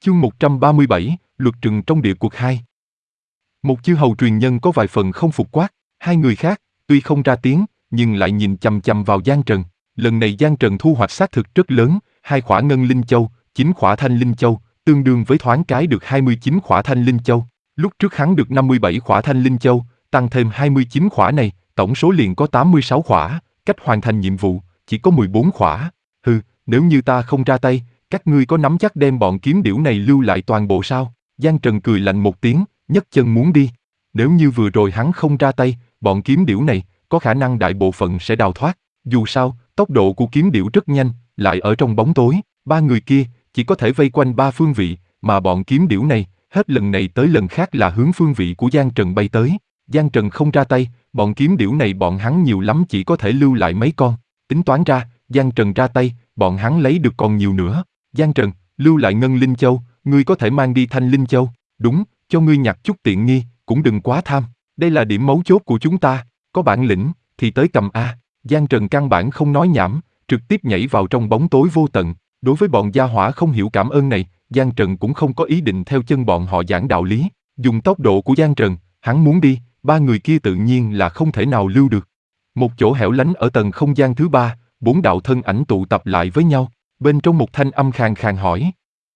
Chương 137, Luật trừng trong địa cuộc 2. Một chư hầu truyền nhân có vài phần không phục quát, hai người khác, tuy không ra tiếng, nhưng lại nhìn chằm chằm vào Giang Trần. Lần này Giang Trần thu hoạch xác thực rất lớn, 2 khỏa ngân linh châu, 9 khỏa thanh linh châu, tương đương với thoáng cái được 29 khỏa thanh linh châu. Lúc trước hắn được 57 khỏa thanh linh châu, tăng thêm 29 khỏa này, tổng số liền có 86 khỏa, cách hoàn thành nhiệm vụ, chỉ có 14 khỏa. Nếu như ta không ra tay, các ngươi có nắm chắc đem bọn kiếm điểu này lưu lại toàn bộ sao? Giang Trần cười lạnh một tiếng, nhấc chân muốn đi. Nếu như vừa rồi hắn không ra tay, bọn kiếm điểu này, có khả năng đại bộ phận sẽ đào thoát. Dù sao, tốc độ của kiếm điểu rất nhanh, lại ở trong bóng tối, 3 người kia, chỉ có thể vây quanh 3 phương vị, mà bọn kiếm điểu này, hết lần này tới lần khác là hướng phương vị của Giang Trần bay tới. Giang Trần không ra tay, bọn kiếm điểu này bọn hắn nhiều lắm chỉ có thể lưu lại mấy con. Tính toán ra, Giang Trần ra tay, bọn hắn lấy được còn nhiều nữa. Giang Trần, lưu lại ngân linh châu, ngươi có thể mang đi thanh linh châu. Đúng, cho ngươi nhặt chút tiện nghi, cũng đừng quá tham. Đây là điểm mấu chốt của chúng ta, có bản lĩnh, thì tới cầm A. Giang Trần căn bản không nói nhảm, trực tiếp nhảy vào trong bóng tối vô tận. Đối với bọn gia hỏa không hiểu cảm ơn này, Giang Trần cũng không có ý định theo chân bọn họ giảng đạo lý. Dùng tốc độ của Giang Trần, hắn muốn đi, 3 người kia tự nhiên là không thể nào lưu được. Một chỗ hẻo lánh ở tầng không gian thứ 3, 4 đạo thân ảnh tụ tập lại với nhau. Bên trong một thanh âm khàn khàn hỏi.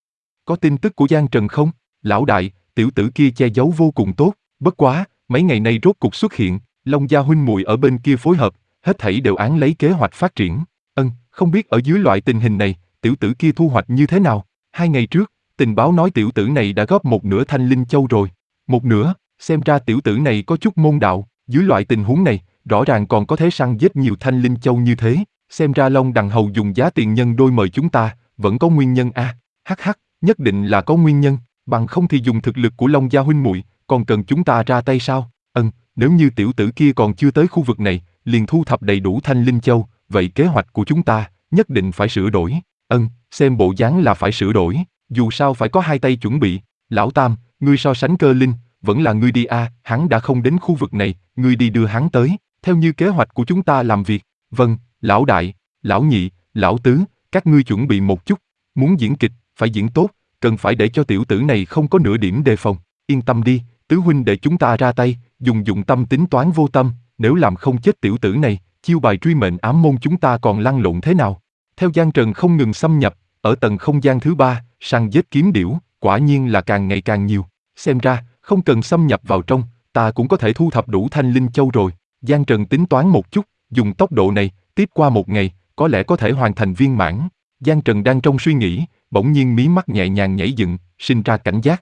Có tin tức của Giang Trần không? Lão đại, tiểu tử kia che giấu vô cùng tốt, bất quá, mấy ngày nay rốt cục xuất hiện, Long gia huynh muội ở bên kia phối hợp, hết thảy đều án lấy kế hoạch phát triển. Không biết ở dưới loại tình hình này, tiểu tử kia thu hoạch như thế nào? 2 ngày trước, tình báo nói tiểu tử này đã góp một nửa thanh linh châu rồi. Một nửa, xem ra tiểu tử này có chút môn đạo, dưới loại tình huống này, rõ ràng còn có thể săn giết nhiều thanh linh châu như thế. Xem ra Long Đằng Hầu dùng giá tiền nhân đôi mời chúng ta, vẫn có nguyên nhân a. Nhất định là có nguyên nhân, bằng không thì dùng thực lực của Long gia huynh muội, còn cần chúng ta ra tay sao? Nếu như tiểu tử kia còn chưa tới khu vực này, liền thu thập đầy đủ thanh linh châu, vậy kế hoạch của chúng ta nhất định phải sửa đổi. Xem bộ dáng là phải sửa đổi, dù sao phải có 2 tay chuẩn bị. Lão Tam, ngươi so sánh Cơ Linh, vẫn là ngươi đi a, hắn đã không đến khu vực này, ngươi đi đưa hắn tới, theo như kế hoạch của chúng ta làm việc. Vâng. Lão đại, lão nhị, lão tứ, các ngươi chuẩn bị một chút, muốn diễn kịch, phải diễn tốt, cần phải để cho tiểu tử này không có nửa điểm đề phòng. Yên tâm đi, tứ huynh để chúng ta ra tay, dụng tâm tính toán vô tâm, nếu làm không chết tiểu tử này, chiêu bài truy mệnh ám môn chúng ta còn lăn lộn thế nào? Theo Giang Trần không ngừng xâm nhập, ở tầng không gian thứ 3, săn giết kiếm điểu, quả nhiên là càng ngày càng nhiều. Xem ra, không cần xâm nhập vào trong, ta cũng có thể thu thập đủ thanh linh châu rồi. Giang Trần tính toán một chút, dùng tốc độ này, tiếp qua 1 ngày, có lẽ có thể hoàn thành viên mãn. Giang Trần đang trong suy nghĩ, bỗng nhiên mí mắt nhẹ nhàng nhảy dựng, sinh ra cảnh giác.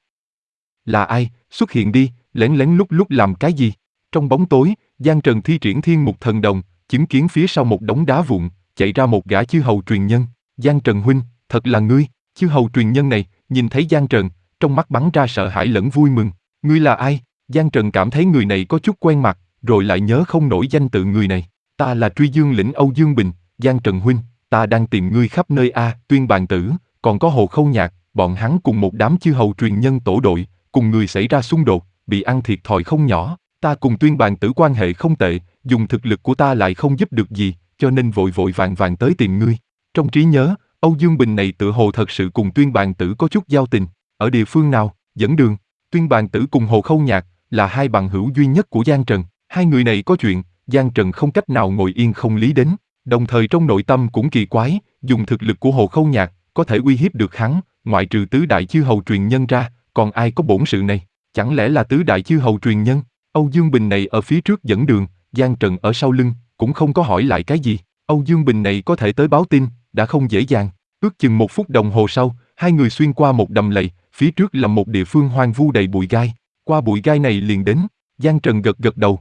Là ai, xuất hiện đi, lén lén lút lút làm cái gì? Trong bóng tối, Giang Trần thi triển Thiên Mục Thần Đồng, chứng kiến phía sau một đống đá vụn, chạy ra một gã chư hầu truyền nhân. Giang Trần huynh, thật là ngươi. Chư hầu truyền nhân này, nhìn thấy Giang Trần, trong mắt bắn ra sợ hãi lẫn vui mừng. Ngươi là ai? Giang Trần cảm thấy người này có chút quen mặt, rồi lại nhớ không nổi danh tự người này. Ta là Truy Dương lĩnh Âu Dương Bình, Giang Trần huynh, ta đang tìm ngươi khắp nơi a. Tuyên Bàn Tử, còn có Hồ Khâu Nhạc, bọn hắn cùng một đám chư hầu truyền nhân tổ đội, cùng người xảy ra xung đột, bị ăn thiệt thòi không nhỏ. Ta cùng Tuyên Bàn Tử quan hệ không tệ, dùng thực lực của ta lại không giúp được gì, cho nên vội vội vàng tới tìm ngươi. Trong trí nhớ, Âu Dương Bình này tựa hồ thật sự cùng Tuyên Bàn Tử có chút giao tình. Ở địa phương nào? Dẫn đường. Tuyên Bàn Tử cùng Hồ Khâu Nhạc là 2 bằng hữu duy nhất của Giang Trần. 2 người này có chuyện, Giang Trần không cách nào ngồi yên không lý đến, đồng thời trong nội tâm cũng kỳ quái, dùng thực lực của Hồ Khâu Nhạc, có thể uy hiếp được hắn, ngoại trừ tứ đại chư hầu truyền nhân ra, còn ai có bổn sự này? Chẳng lẽ là tứ đại chư hầu truyền nhân? Âu Dương Bình này ở phía trước dẫn đường, Giang Trần ở sau lưng, cũng không có hỏi lại cái gì. Âu Dương Bình này có thể tới báo tin, đã không dễ dàng. Ước chừng 1 phút đồng hồ sau, 2 người xuyên qua một đầm lầy, phía trước là một địa phương hoang vu đầy bụi gai. Qua bụi gai này liền đến, Giang Trần gật đầu.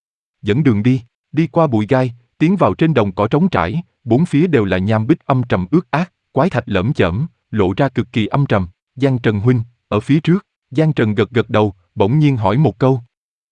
Dẫn đường đi qua bụi gai, tiến vào trên đồng cỏ trống trải, 4 phía đều là nham bích âm trầm ướt át, quái thạch lởm chởm, lộ ra cực kỳ âm trầm. Giang Trần huynh, ở phía trước. Giang Trần gật đầu, bỗng nhiên hỏi một câu.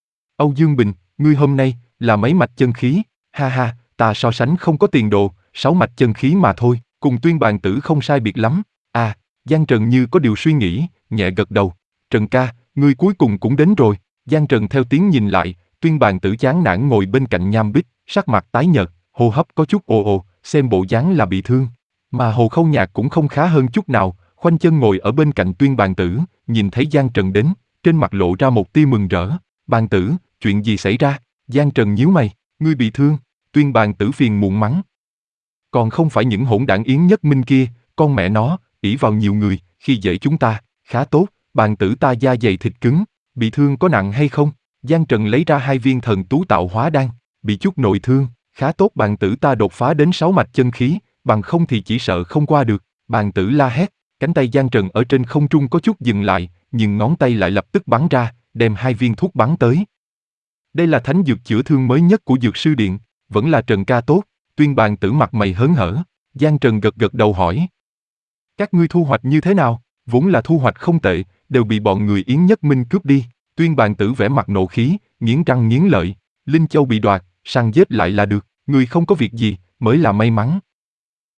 Âu Dương Bình, ngươi hôm nay là mấy mạch chân khí? Ha, ta so sánh không có tiền đồ, 6 mạch chân khí mà thôi, cùng Tuyên Bàn Tử không sai biệt lắm. Giang Trần như có điều suy nghĩ, nhẹ gật đầu. Trần ca, ngươi cuối cùng cũng đến rồi. Giang Trần theo tiếng nhìn lại, Tuyên Bàn Tử chán nản ngồi bên cạnh nham bích, sắc mặt tái nhợt, hô hấp có chút ồ ồ, xem bộ dáng là bị thương. Mà Hồ Khâu Nhạc cũng không khá hơn chút nào, khoanh chân ngồi ở bên cạnh Tuyên Bàn Tử, nhìn thấy Giang Trần đến, trên mặt lộ ra một tia mừng rỡ. Bàn Tử, chuyện gì xảy ra? Giang Trần nhíu mày, ngươi bị thương. Tuyên Bàn Tử phiền muộn mắng. Còn không phải những hỗn đảng Yến Nhất Minh kia, con mẹ nó, ỷ vào nhiều người, khi dễ chúng ta, khá tốt, Bàn Tử ta da dày thịt cứng, bị thương có nặng hay không? Giang Trần lấy ra 2 viên thần tú tạo hóa đan, bị chút nội thương, khá tốt Bàn Tử ta đột phá đến 6 mạch chân khí, bằng không thì chỉ sợ không qua được. Bàn Tử la hét, cánh tay Giang Trần ở trên không trung có chút dừng lại, nhưng ngón tay lại lập tức bắn ra, đem 2 viên thuốc bắn tới. Đây là thánh dược chữa thương mới nhất của Dược Sư Điện, vẫn là Trần ca tốt. Tuyên Bàn Tử mặt mày hớn hở. Giang Trần gật gật đầu hỏi. Các ngươi thu hoạch như thế nào? Vốn là thu hoạch không tệ, đều bị bọn người Yến Nhất Minh cướp đi. Tuyên Bàn Tử vẻ mặt nộ khí, nghiến răng nghiến lợi. Linh Châu bị đoạt, săn giết lại là được, người không có việc gì, mới là may mắn.